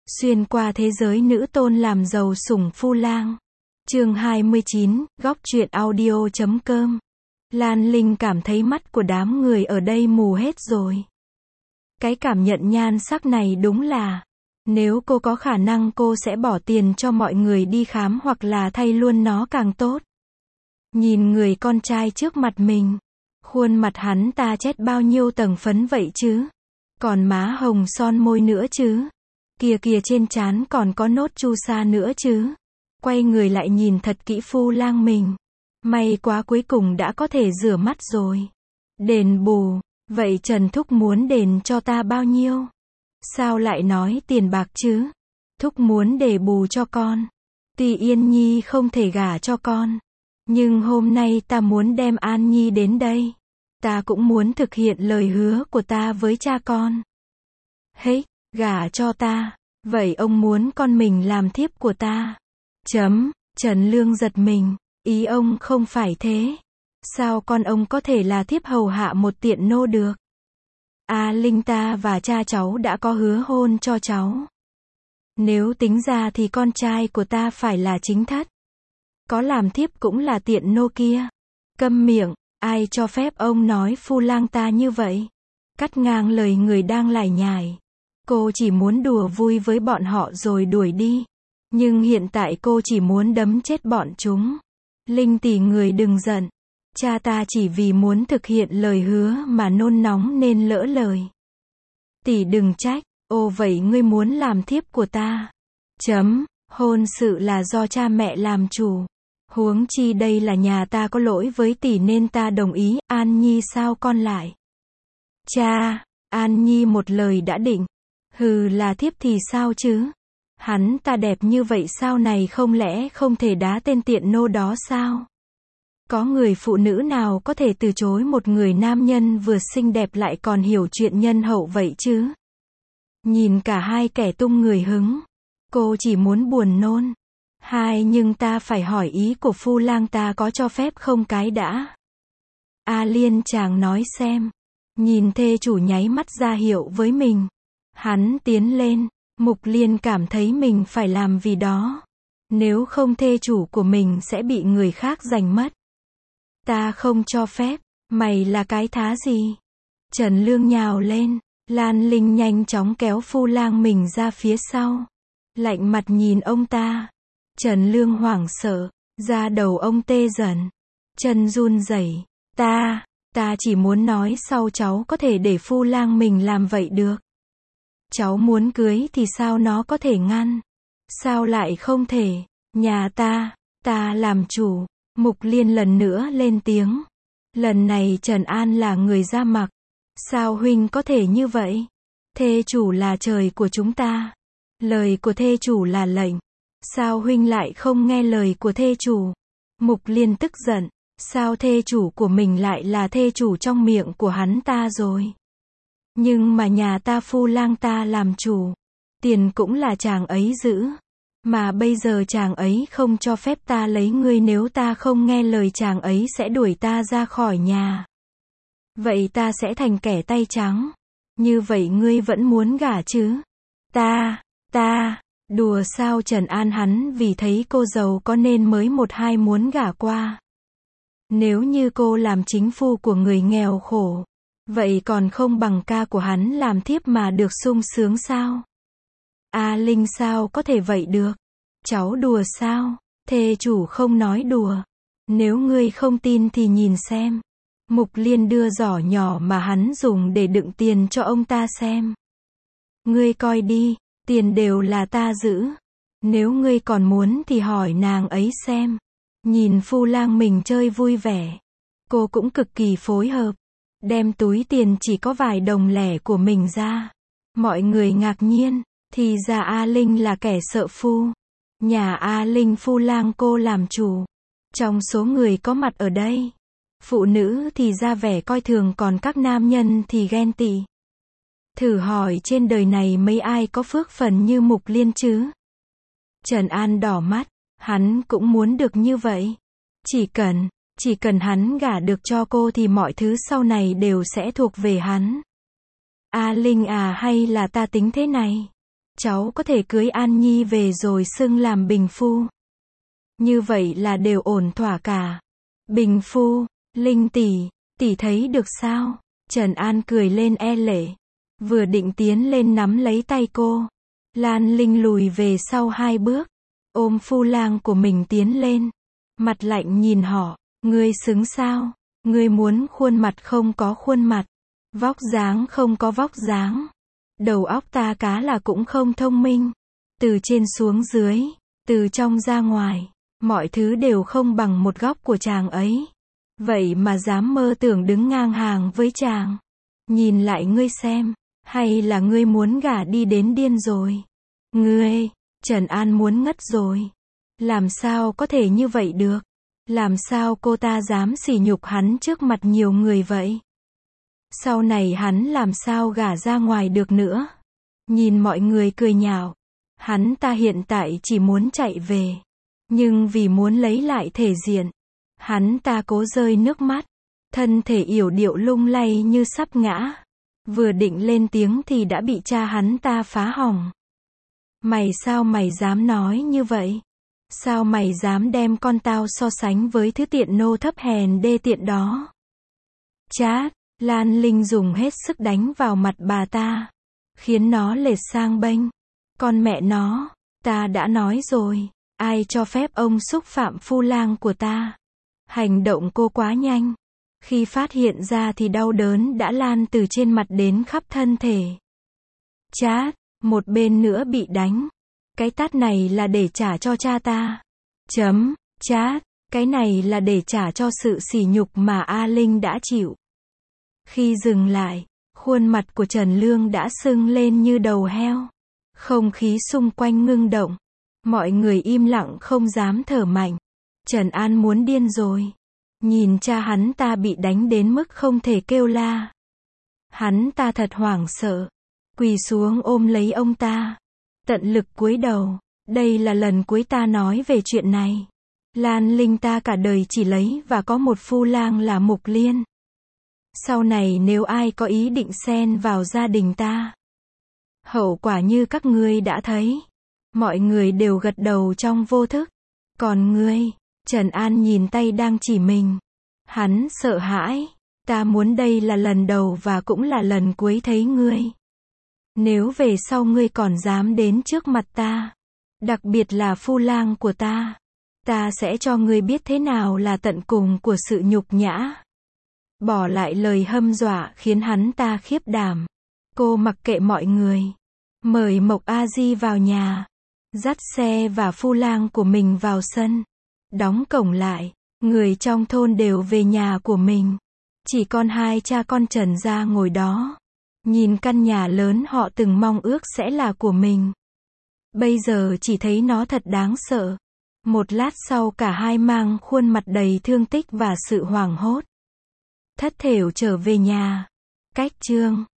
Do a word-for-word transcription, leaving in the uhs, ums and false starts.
Xuyên qua thế giới nữ tôn làm giàu sủng phu lang. Chương hai mươi chín, góc truyện audio chấm com. Lan Linh cảm thấy mắt của đám người ở đây mù hết rồi. Cái cảm nhận nhan sắc này đúng là, nếu cô có khả năng cô sẽ bỏ tiền cho mọi người đi khám hoặc là thay luôn nó càng tốt. Nhìn người con trai trước mặt mình, khuôn mặt hắn ta chết bao nhiêu tầng phấn vậy chứ? Còn má hồng son môi nữa chứ? Kìa kìa trên trán còn có nốt chu sa nữa chứ? Quay người lại nhìn thật kỹ phu lang mình. May quá cuối cùng đã có thể rửa mắt rồi. Đền bù, vậy Trần Thúc muốn đền cho ta bao nhiêu? Sao lại nói tiền bạc chứ? Thúc muốn để bù cho con. Tuy Yên Nhi không thể gả cho con, nhưng hôm nay ta muốn đem An Nhi đến đây. Ta cũng muốn thực hiện lời hứa của ta với cha con. Hếch, gả cho ta. Vậy ông muốn con mình làm thiếp của ta? Chấm, Trần Lương giật mình. Ý ông không phải thế. Sao con ông có thể là thiếp hầu hạ một tiện nô được? A Linh ta và cha cháu đã có hứa hôn cho cháu. Nếu tính ra thì con trai của ta phải là chính thất. Có làm thiếp cũng là tiện nô kia. Câm miệng, ai cho phép ông nói phu lang ta như vậy? Cắt ngang lời người đang lải nhải. Cô chỉ muốn đùa vui với bọn họ rồi đuổi đi. Nhưng hiện tại cô chỉ muốn đấm chết bọn chúng. Linh tỷ người đừng giận. Cha ta chỉ vì muốn thực hiện lời hứa mà nôn nóng nên lỡ lời. Tỷ đừng trách. Ồ vậy ngươi muốn làm thiếp của ta? Chấm, hôn sự là do cha mẹ làm chủ. Huống chi đây là nhà ta có lỗi với tỷ nên ta đồng ý. An Nhi sao con lại? Cha, An Nhi một lời đã định. Hừ là thiếp thì sao chứ? Hắn ta đẹp như vậy sau này không lẽ không thể đá tên tiện nô đó sao? Có người phụ nữ nào có thể từ chối một người nam nhân vừa xinh đẹp lại còn hiểu chuyện nhân hậu vậy chứ? Nhìn cả hai kẻ tung người hứng. Cô chỉ muốn buồn nôn. Hai nhưng ta phải hỏi ý của phu lang ta có cho phép không cái đã. A Liên chàng nói xem. Nhìn thê chủ nháy mắt ra hiệu với mình. Hắn tiến lên. Mục Liên cảm thấy mình phải làm vì đó. Nếu không thê chủ của mình sẽ bị người khác giành mất. Ta không cho phép. Mày là cái thá gì? Trần Lương nhào lên. Lan Linh nhanh chóng kéo phu lang mình ra phía sau. Lạnh mặt nhìn ông ta. Trần Lương hoảng sợ. Da đầu ông tê dần. Chân run rẩy. Ta, ta chỉ muốn nói sau cháu có thể để phu lang mình làm vậy được. Cháu muốn cưới thì sao nó có thể ngăn? Sao lại không thể? Nhà ta, ta làm chủ. Mục Liên lần nữa lên tiếng. Lần này Trần An là người ra mặt. Sao huynh có thể như vậy? Thê chủ là trời của chúng ta. Lời của thê chủ là lệnh. Sao huynh lại không nghe lời của thê chủ? Mục Liên tức giận. Sao thê chủ của mình lại là thê chủ trong miệng của hắn ta rồi? Nhưng mà nhà ta phu lang ta làm chủ. Tiền cũng là chàng ấy giữ. Mà bây giờ chàng ấy không cho phép ta lấy ngươi, nếu ta không nghe lời chàng ấy sẽ đuổi ta ra khỏi nhà. Vậy ta sẽ thành kẻ tay trắng. Như vậy ngươi vẫn muốn gả chứ? Ta, ta, đùa sao? Trần An hắn vì thấy cô giàu có nên mới một hai muốn gả qua. Nếu như cô làm chính phu của người nghèo khổ, vậy còn không bằng ca của hắn làm thiếp mà được sung sướng sao? A Linh sao có thể vậy được? Cháu đùa sao? Thê chủ không nói đùa. Nếu ngươi không tin thì nhìn xem. Mục Liên đưa giỏ nhỏ mà hắn dùng để đựng tiền cho ông ta xem. Ngươi coi đi, tiền đều là ta giữ. Nếu ngươi còn muốn thì hỏi nàng ấy xem. Nhìn phu lang mình chơi vui vẻ. Cô cũng cực kỳ phối hợp. Đem túi tiền chỉ có vài đồng lẻ của mình ra. Mọi người ngạc nhiên. Thì ra A Linh là kẻ sợ phu. Nhà A Linh phu lang cô làm chủ. Trong số người có mặt ở đây, phụ nữ thì ra vẻ coi thường, còn các nam nhân thì ghen tị. Thử hỏi trên đời này mấy ai có phước phần như Mục Liên chứ? Trần An đỏ mắt. Hắn cũng muốn được như vậy. Chỉ cần, chỉ cần hắn gả được cho cô thì mọi thứ sau này đều sẽ thuộc về hắn. A Linh à, hay là ta tính thế này? cháu có thể cưới An Nhi về rồi xưng làm bình phu. Như vậy là đều ổn thỏa cả. Bình phu, Linh tỷ, tỷ thấy được sao? Trần An cười lên e lệ. Vừa định tiến lên nắm lấy tay cô. Lan Linh lùi về sau hai bước. Ôm phu lang của mình tiến lên. Mặt lạnh nhìn họ. Ngươi xứng sao? Ngươi muốn khuôn mặt không có khuôn mặt. Vóc dáng không có vóc dáng. Đầu óc ta cá là cũng không thông minh. Từ trên xuống dưới. Từ trong ra ngoài. Mọi thứ đều không bằng một góc của chàng ấy. Vậy mà dám mơ tưởng đứng ngang hàng với chàng. Nhìn lại ngươi xem. Hay là ngươi muốn gả đi đến điên rồi? Ngươi, Trần An muốn ngất rồi. Làm sao có thể như vậy được? Làm sao cô ta dám sỉ nhục hắn trước mặt nhiều người vậy? Sau này hắn làm sao gả ra ngoài được nữa? Nhìn mọi người cười nhạo. Hắn ta hiện tại chỉ muốn chạy về. Nhưng vì muốn lấy lại thể diện. Hắn ta cố rơi nước mắt. Thân thể yểu điệu lung lay như sắp ngã. Vừa định lên tiếng thì đã bị cha hắn ta phá hỏng. Mày sao mày dám nói như vậy? Sao mày dám đem con tao so sánh với thứ tiện nô thấp hèn đê tiện đó? Chát, Lan Linh dùng hết sức đánh vào mặt bà ta. Khiến nó lệch sang bênh. Con mẹ nó, ta đã nói rồi. Ai cho phép ông xúc phạm phu lang của ta? Hành động cô quá nhanh. Khi phát hiện ra thì đau đớn đã lan từ trên mặt đến khắp thân thể. Chát, một bên nữa bị đánh. Cái tát này là để trả cho cha ta. Chấm, chát, cái này là để trả cho sự sỉ nhục mà A Linh đã chịu. Khi dừng lại, khuôn mặt của Trần Lương đã sưng lên như đầu heo. Không khí xung quanh ngưng động. Mọi người im lặng không dám thở mạnh. Trần An muốn điên rồi. Nhìn cha hắn ta bị đánh đến mức không thể kêu la. Hắn ta thật hoảng sợ. Quỳ xuống ôm lấy ông ta. Tận lực cúi đầu. Đây là lần cuối ta nói về chuyện này. Lan Linh ta cả đời chỉ lấy và có một phu lang là Mục Liên. Sau này nếu ai có ý định xen vào gia đình ta. Hậu quả như các ngươi đã thấy. Mọi người đều gật đầu trong vô thức. Còn ngươi, Trần An nhìn tay đang chỉ mình. Hắn sợ hãi. Ta muốn đây là lần đầu và cũng là lần cuối thấy ngươi. Nếu về sau ngươi còn dám đến trước mặt ta, đặc biệt là phu lang của ta, ta sẽ cho ngươi biết thế nào là tận cùng của sự nhục nhã. Bỏ lại lời hâm dọa khiến hắn ta khiếp đảm. Cô mặc kệ mọi người. Mời Mộc A Di vào nhà. Dắt xe và phu lang của mình vào sân. Đóng cổng lại. Người trong thôn đều về nhà của mình. Chỉ còn hai cha con Trần gia ngồi đó. Nhìn căn nhà lớn họ từng mong ước sẽ là của mình. Bây giờ chỉ thấy nó thật đáng sợ. Một lát sau cả hai mang khuôn mặt đầy thương tích và sự hoảng hốt. Thất thểu trở về nhà. Cách chương